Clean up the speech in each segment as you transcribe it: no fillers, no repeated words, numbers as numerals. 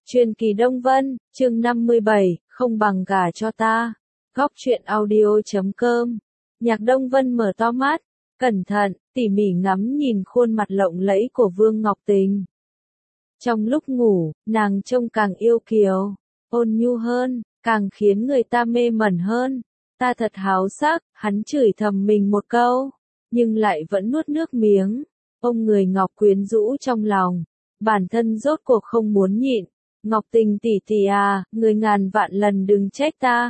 Truyền kỳ Đông Vân, chương 57, không bằng gả cho ta. Góc truyện audio.com. Nhạc Đông Vân mở to mắt, cẩn thận, tỉ mỉ ngắm nhìn khuôn mặt lộng lẫy của Vương Ngọc Tình. Trong lúc ngủ, nàng trông càng yêu kiều, ôn nhu hơn, càng khiến người ta mê mẩn hơn. Ta thật háo sắc, hắn chửi thầm mình một câu, nhưng lại vẫn nuốt nước miếng. Ông người Ngọc quyến rũ trong lòng, bản thân rốt cuộc không muốn nhịn. Ngọc Tình tỷ tỷ à, người ngàn vạn lần đừng trách ta.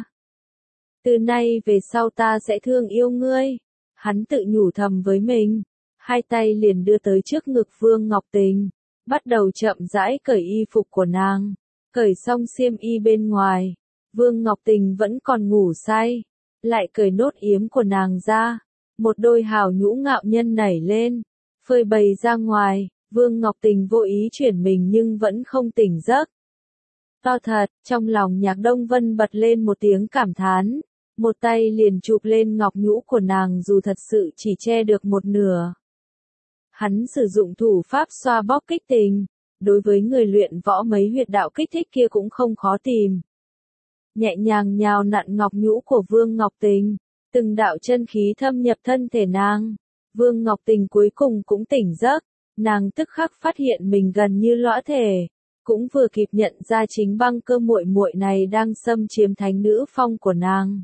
Từ nay về sau ta sẽ thương yêu ngươi. Hắn tự nhủ thầm với mình, hai tay liền đưa tới trước ngực Vương Ngọc Tình, bắt đầu chậm rãi cởi y phục của nàng. Cởi xong xiêm y bên ngoài, Vương Ngọc Tình vẫn còn ngủ say, lại cởi nốt yếm của nàng ra. Một đôi hào nhũ ngạo nhân nảy lên, phơi bày ra ngoài. Vương Ngọc Tình vô ý chuyển mình nhưng vẫn không tỉnh giấc. To thật, trong lòng Nhạc Đông Vân bật lên một tiếng cảm thán, một tay liền chụp lên ngọc nhũ của nàng dù thật sự chỉ che được một nửa. Hắn sử dụng thủ pháp xoa bóp kích tình, đối với người luyện võ mấy huyệt đạo kích thích kia cũng không khó tìm. Nhẹ nhàng nhào nặn ngọc nhũ của Vương Ngọc Tình, từng đạo chân khí thâm nhập thân thể nàng. Vương Ngọc Tình cuối cùng cũng tỉnh giấc, nàng tức khắc phát hiện mình gần như lõa thể. Cũng vừa kịp nhận ra chính Băng Cơ muội muội này đang xâm chiếm thánh nữ phong của nàng.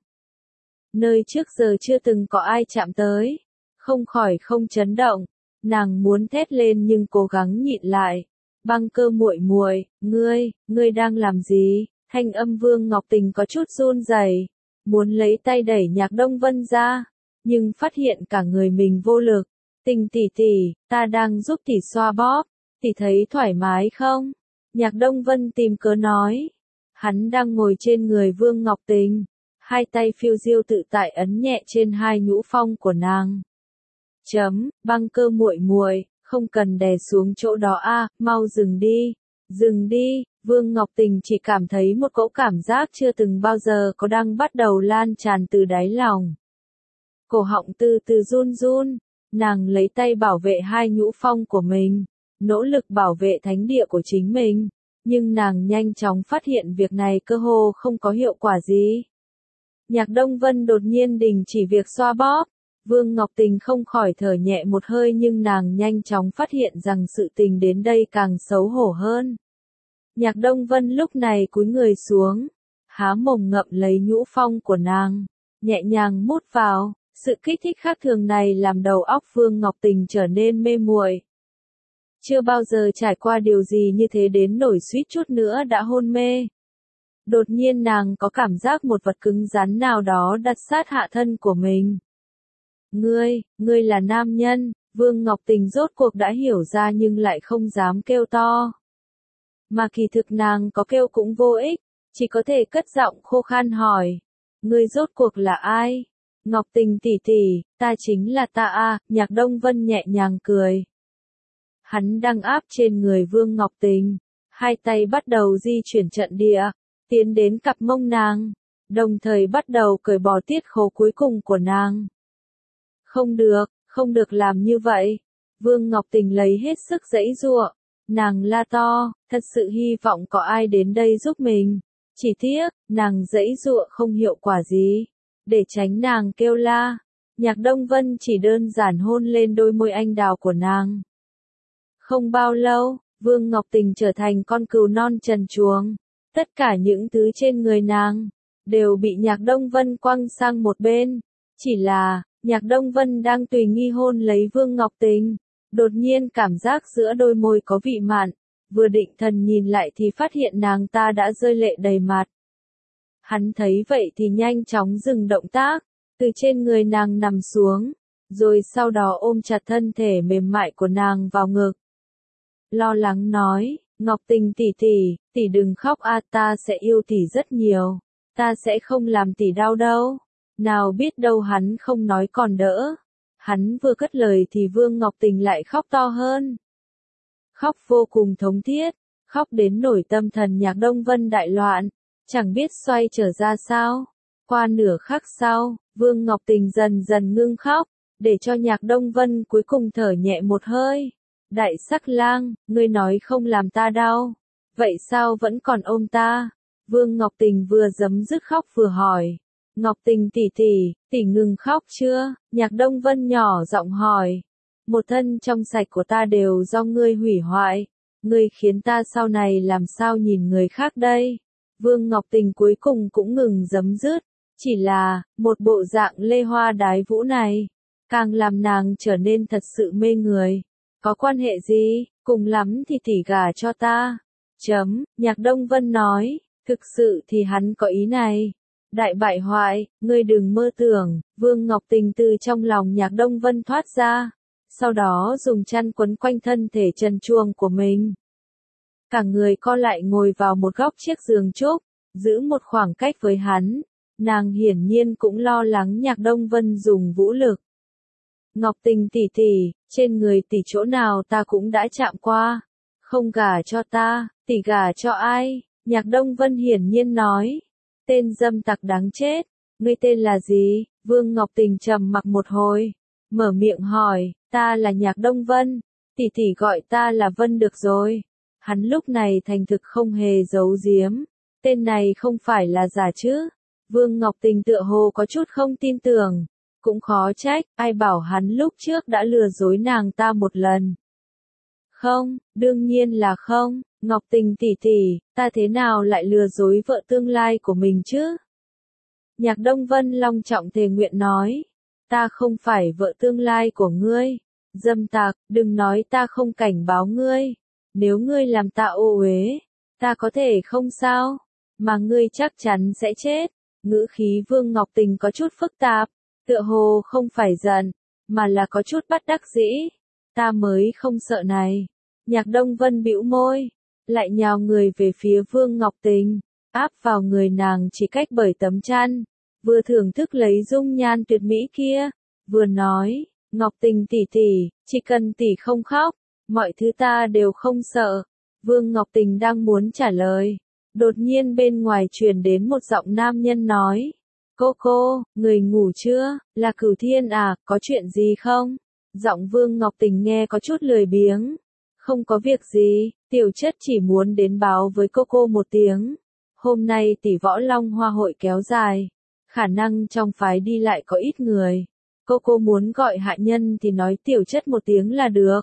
Nơi trước giờ chưa từng có ai chạm tới, không khỏi không chấn động, nàng muốn thét lên nhưng cố gắng nhịn lại. Băng Cơ muội muội, ngươi đang làm gì? Thanh âm Vương Ngọc Tình có chút run rẩy, muốn lấy tay đẩy Nhạc Đông Vân ra, nhưng phát hiện cả người mình vô lực. Tình tỷ tỷ, ta đang giúp tỷ xoa bóp, tỷ thấy thoải mái không? Nhạc Đông Vân tìm cớ nói. Hắn đang ngồi trên người Vương Ngọc Tình, hai tay phiêu diêu tự tại ấn nhẹ trên hai nhũ phong của nàng. Băng Cơ muội muội, không cần đè xuống chỗ đó a, mau dừng đi. Vương Ngọc Tình chỉ cảm thấy một cỗ cảm giác chưa từng bao giờ có đang bắt đầu lan tràn từ đáy lòng. Cổ họng từ từ run run, nàng lấy tay bảo vệ hai nhũ phong của mình, nỗ lực bảo vệ thánh địa của chính mình, nhưng nàng nhanh chóng phát hiện việc này cơ hồ không có hiệu quả gì. Nhạc Đông Vân đột nhiên đình chỉ việc xoa bóp, Vương Ngọc Tình không khỏi thở nhẹ một hơi nhưng nàng nhanh chóng phát hiện rằng sự tình đến đây càng xấu hổ hơn. Nhạc Đông Vân lúc này cúi người xuống, há mồm ngậm lấy nhũ phong của nàng, nhẹ nhàng mút vào, sự kích thích khác thường này làm đầu óc Vương Ngọc Tình trở nên mê muội. Chưa bao giờ trải qua điều gì như thế đến nổi suýt chút nữa đã hôn mê. Đột nhiên nàng có cảm giác một vật cứng rắn nào đó đặt sát hạ thân của mình. Ngươi là nam nhân, Vương Ngọc Tình rốt cuộc đã hiểu ra nhưng lại không dám kêu to. Mà kỳ thực nàng có kêu cũng vô ích, chỉ có thể cất giọng khô khan hỏi. Ngươi rốt cuộc là ai? Ngọc Tình tỷ tỷ, ta chính là ta a. Nhạc Đông Vân nhẹ nhàng cười. Hắn đang áp trên người Vương Ngọc Tình, hai tay bắt đầu di chuyển trận địa, tiến đến cặp mông nàng, đồng thời bắt đầu cởi bỏ tiết khố cuối cùng của nàng. Không được làm như vậy. Vương Ngọc Tình lấy hết sức giãy giụa, nàng la to, thật sự hy vọng có ai đến đây giúp mình. Chỉ tiếc, nàng giãy giụa không hiệu quả gì. Để tránh nàng kêu la, Nhạc Đông Vân chỉ đơn giản hôn lên đôi môi anh đào của nàng. Không bao lâu, Vương Ngọc Tình trở thành con cừu non trần truồng. Tất cả những thứ trên người nàng đều bị Nhạc Đông Vân quăng sang một bên. Chỉ là, Nhạc Đông Vân đang tùy nghi hôn lấy Vương Ngọc Tình, đột nhiên cảm giác giữa đôi môi có vị mặn, vừa định thần nhìn lại thì phát hiện nàng ta đã rơi lệ đầy mặt. Hắn thấy vậy thì nhanh chóng dừng động tác, từ trên người nàng nằm xuống, rồi sau đó ôm chặt thân thể mềm mại của nàng vào ngực. Lo lắng nói, Ngọc Tình tỷ tỷ đừng khóc a, ta sẽ yêu tỷ rất nhiều, ta sẽ không làm tỷ đau đâu. Nào biết đâu hắn không nói còn đỡ. Hắn vừa cất lời thì Vương Ngọc Tình lại khóc to hơn. Khóc vô cùng thống thiết, khóc đến nổi tâm thần Nhạc Đông Vân đại loạn, chẳng biết xoay trở ra sao. Qua nửa khắc sau, Vương Ngọc Tình dần dần ngưng khóc, để cho Nhạc Đông Vân cuối cùng thở nhẹ một hơi. Đại sắc lang, ngươi nói không làm ta đau. vậy sao vẫn còn ôm ta? Vương Ngọc Tình vừa giấm dứt khóc vừa hỏi. Ngọc Tình tỷ ngừng khóc chưa? Nhạc Đông Vân nhỏ giọng hỏi. Một thân trong sạch của ta đều do ngươi hủy hoại. Ngươi khiến ta sau này làm sao nhìn người khác đây? Vương Ngọc Tình cuối cùng cũng ngừng giấm dứt. Chỉ là, một bộ dạng lê hoa đái vũ này, càng làm nàng trở nên thật sự mê người. Có quan hệ gì, cùng lắm thì tỷ gả cho ta. Nhạc Đông Vân nói, thực sự thì hắn có ý này. Đại bại hoại, ngươi đừng mơ tưởng, Vương Ngọc Tình từ trong lòng Nhạc Đông Vân thoát ra, sau đó dùng chăn quấn quanh thân thể trần truồng của mình. Cả người co lại ngồi vào một góc chiếc giường trúc, giữ một khoảng cách với hắn. Nàng hiển nhiên cũng lo lắng Nhạc Đông Vân dùng vũ lực. Ngọc Tình tỷ, trên người tỷ chỗ nào ta cũng đã chạm qua. Không gả cho ta, tỷ gả cho ai? Nhạc Đông Vân hiển nhiên nói. Tên dâm tặc đáng chết, ngươi tên là gì? Vương Ngọc Tình trầm mặc một hồi, mở miệng hỏi, ta là Nhạc Đông Vân, tỷ gọi ta là Vân được rồi. Hắn lúc này thành thực không hề giấu giếm, tên này không phải là giả chứ? Vương Ngọc Tình tựa hồ có chút không tin tưởng, cũng khó trách, ai bảo hắn lúc trước đã lừa dối nàng ta một lần. Không, đương nhiên là không, Ngọc Tình tỷ, ta thế nào lại lừa dối vợ tương lai của mình chứ? Nhạc Đông Vân long trọng thề nguyện nói, ta không phải vợ tương lai của ngươi. Dâm tặc, đừng nói ta không cảnh báo ngươi. Nếu ngươi làm ta ô uế, ta có thể không sao, mà ngươi chắc chắn sẽ chết. Ngữ khí Vương Ngọc Tình có chút phức tạp, tựa hồ không phải giận, mà là có chút bất đắc dĩ. Ta mới không sợ này. Nhạc Đông Vân bĩu môi, lại nhào người về phía Vương Ngọc Tình, áp vào người nàng chỉ cách bởi tấm chăn, vừa thưởng thức lấy dung nhan tuyệt mỹ kia, vừa nói, Ngọc Tình tỷ, chỉ cần tỷ không khóc, mọi thứ ta đều không sợ. Vương Ngọc Tình đang muốn trả lời, đột nhiên bên ngoài truyền đến một giọng nam nhân nói, cô, người ngủ chưa, là Cửu Thiên à, có chuyện gì không? Giọng Vương Ngọc Tình nghe có chút lười biếng. Không có việc gì, tiểu chất chỉ muốn đến báo với cô một tiếng. Hôm nay tỷ võ long hoa hội kéo dài, khả năng trong phái đi lại có ít người. Cô muốn gọi hạ nhân thì nói tiểu chất một tiếng là được.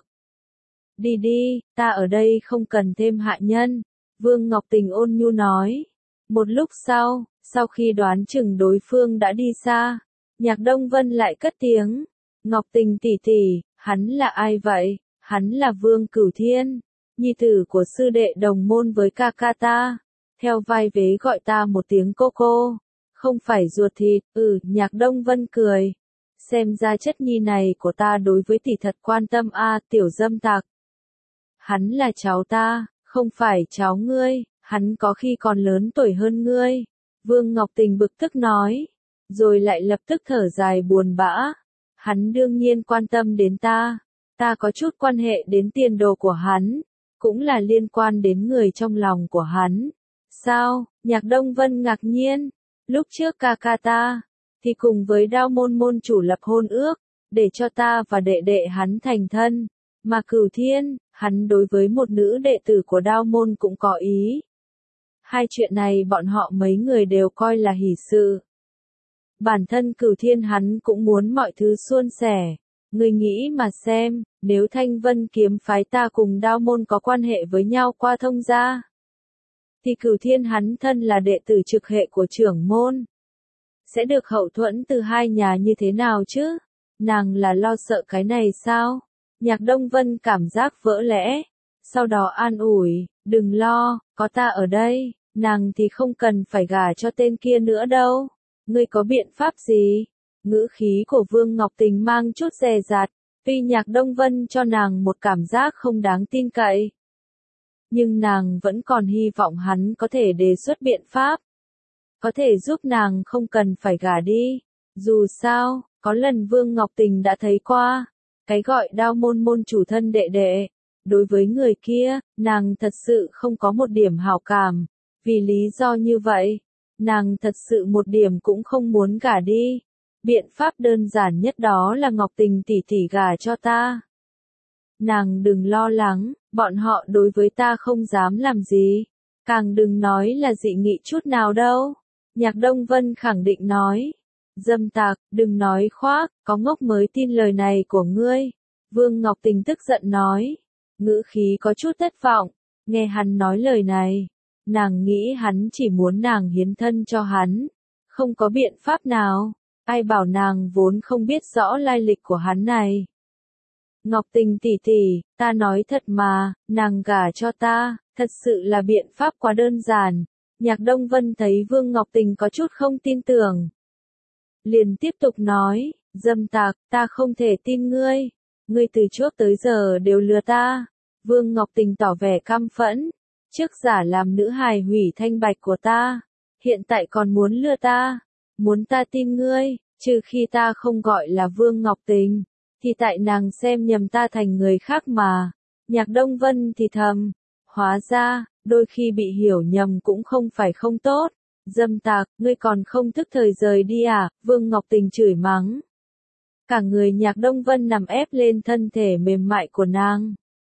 Đi, ta ở đây không cần thêm hạ nhân. Vương Ngọc Tình ôn nhu nói. Một lúc sau khi đoán chừng đối phương đã đi xa, Nhạc Đông Vân lại cất tiếng. Ngọc Tình tỷ, hắn là ai vậy? Hắn là Vương Cửu Thiên, nhi tử của sư đệ đồng môn với ca ca ta. Theo vai vế gọi ta một tiếng cô, không phải ruột thịt. Nhạc Đông Vân cười. Xem ra chất nhi này của ta đối với tỷ thật quan tâm a, tiểu dâm tặc. Hắn là cháu ta, không phải cháu ngươi, hắn có khi còn lớn tuổi hơn ngươi. Vương Ngọc Tình bực tức nói, rồi lại lập tức thở dài buồn bã. Hắn đương nhiên quan tâm đến ta. Ta có chút quan hệ đến tiền đồ của hắn, cũng là liên quan đến người trong lòng của hắn. Sao? Nhạc Đông Vân ngạc nhiên. Lúc trước ca ca ta, thì cùng với Đao Môn môn chủ lập hôn ước, để cho ta và đệ đệ hắn thành thân. Mà Cửu Thiên, hắn đối với một nữ đệ tử của Đao Môn cũng có ý. Hai chuyện này bọn họ mấy người đều coi là hỷ sự. Bản thân Cửu Thiên hắn cũng muốn mọi thứ suôn sẻ. Ngươi nghĩ mà xem, nếu Thanh Vân kiếm phái ta cùng Đao Môn có quan hệ với nhau qua thông gia, thì Cửu Thiên hắn thân là đệ tử trực hệ của trưởng môn, sẽ được hậu thuẫn từ hai nhà như thế nào chứ? Nàng là lo sợ cái này sao? Nhạc Đông Vân cảm giác vỡ lẽ, sau đó an ủi, đừng lo, có ta ở đây, nàng thì không cần phải gả cho tên kia nữa đâu. Ngươi có biện pháp gì? Ngữ khí của Vương Ngọc Tình mang chút dè dặt, tuy Nhạc Đông Vân cho nàng một cảm giác không đáng tin cậy, nhưng nàng vẫn còn hy vọng hắn có thể đề xuất biện pháp, có thể giúp nàng không cần phải gả đi. Dù sao, có lần Vương Ngọc Tình đã thấy qua, cái gọi Đao Môn môn chủ thân đệ đệ, đối với người kia, nàng thật sự không có một điểm hảo cảm, vì lý do như vậy, nàng thật sự một điểm cũng không muốn gả đi. Biện pháp đơn giản nhất đó là Ngọc Tình tỷ gả cho ta. Nàng đừng lo lắng, bọn họ đối với ta không dám làm gì. Càng đừng nói là dị nghị chút nào đâu. Nhạc Đông Vân khẳng định nói. Dâm tặc, đừng nói khoác, có ngốc mới tin lời này của ngươi. Vương Ngọc Tình tức giận nói. Ngữ khí có chút thất vọng. Nghe hắn nói lời này. Nàng nghĩ hắn chỉ muốn nàng hiến thân cho hắn. Không có biện pháp nào. Ai bảo nàng vốn không biết rõ lai lịch của hắn này. Ngọc Tình tỷ tỷ, ta nói thật mà, nàng gả cho ta, thật sự là biện pháp quá đơn giản. Nhạc Đông Vân thấy Vương Ngọc Tình có chút không tin tưởng. Liền tiếp tục nói, dâm tặc, ta không thể tin ngươi. Ngươi từ trước tới giờ đều lừa ta. Vương Ngọc Tình tỏ vẻ căm phẫn. Trước giả làm nữ hài hủy thanh bạch của ta. Hiện tại còn muốn lừa ta. Muốn ta tin ngươi, trừ khi ta không gọi là Vương Ngọc Tình. Thì tại nàng xem nhầm ta thành người khác mà. Nhạc Đông Vân thì thầm. Hóa ra, đôi khi bị hiểu nhầm cũng không phải không tốt. Dâm tặc, ngươi còn không thức thời rời đi à? Vương Ngọc Tình chửi mắng. Cả người Nhạc Đông Vân nằm ép lên thân thể mềm mại của nàng.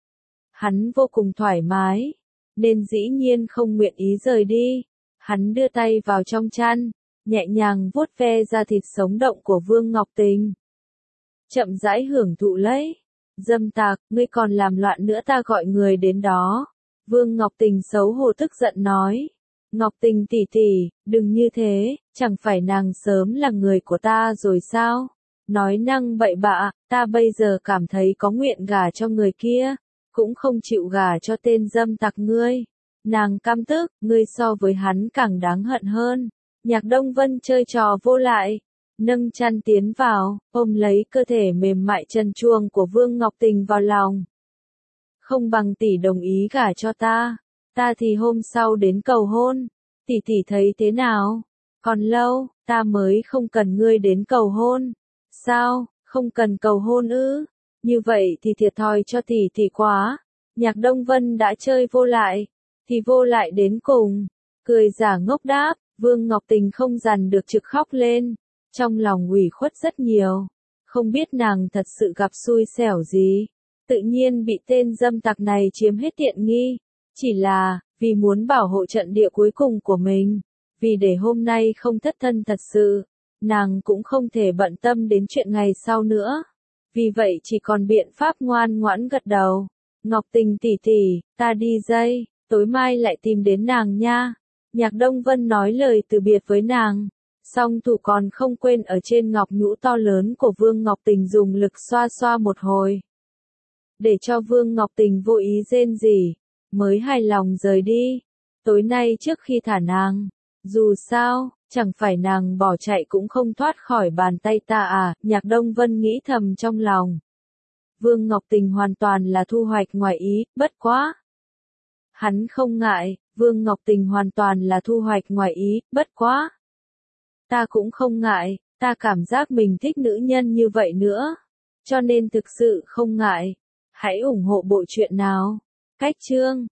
Hắn vô cùng thoải mái, nên dĩ nhiên không nguyện ý rời đi. Hắn đưa tay vào trong chăn, nhẹ nhàng vuốt ve da thịt sống động của Vương Ngọc Tình. Chậm rãi hưởng thụ lấy. Dâm tặc, ngươi còn làm loạn nữa ta gọi người đến đó. Vương Ngọc Tình xấu hổ tức giận nói. Ngọc Tình tỷ tỷ, đừng như thế, chẳng phải nàng sớm là người của ta rồi sao? Nói năng bậy bạ, ta bây giờ cảm thấy có nguyện gả cho người kia, cũng không chịu gả cho tên dâm tặc ngươi. Nàng căm tức, ngươi so với hắn càng đáng hận hơn. Nhạc Đông Vân chơi trò vô lại, nâng chăn tiến vào, ôm lấy cơ thể mềm mại trần truồng của Vương Ngọc Tình vào lòng. Không bằng tỷ đồng ý gả cho ta thì hôm sau đến cầu hôn. Tỷ tỷ thấy thế nào? Còn lâu, ta mới không cần ngươi đến cầu hôn. Sao, không cần cầu hôn ư? Như vậy thì thiệt thòi cho tỷ tỷ quá. Nhạc Đông Vân đã chơi vô lại, thì vô lại đến cùng. Cười giả ngốc đáp, Vương Ngọc Tình không dằn được trực khóc lên. Trong lòng ủy khuất rất nhiều. Không biết nàng thật sự gặp xui xẻo gì. Tự nhiên bị tên dâm tặc này chiếm hết tiện nghi. Chỉ là, vì muốn bảo hộ trận địa cuối cùng của mình. Vì để hôm nay không thất thân thật sự. Nàng cũng không thể bận tâm đến chuyện ngày sau nữa. Vì vậy chỉ còn biện pháp ngoan ngoãn gật đầu. Ngọc Tình tỷ tỷ, ta đi đây, tối mai lại tìm đến nàng nha. Nhạc Đông Vân nói lời từ biệt với nàng. Song thủ còn không quên ở trên ngọc nhũ to lớn của Vương Ngọc Tình dùng lực xoa xoa một hồi. Để cho Vương Ngọc Tình vô ý rên rỉ, mới hài lòng rời đi. Tối nay trước khi thả nàng, dù sao, chẳng phải nàng bỏ chạy cũng không thoát khỏi bàn tay ta à, Nhạc Đông Vân nghĩ thầm trong lòng. Vương Ngọc Tình hoàn toàn là thu hoạch ngoài ý, bất quá. Hắn không ngại, Vương Ngọc Tình hoàn toàn là thu hoạch ngoài ý, bất quá. Ta cũng không ngại, ta cảm giác mình thích nữ nhân như vậy nữa. Cho nên thực sự không ngại. Hãy ủng hộ bộ truyện nào. Cách chương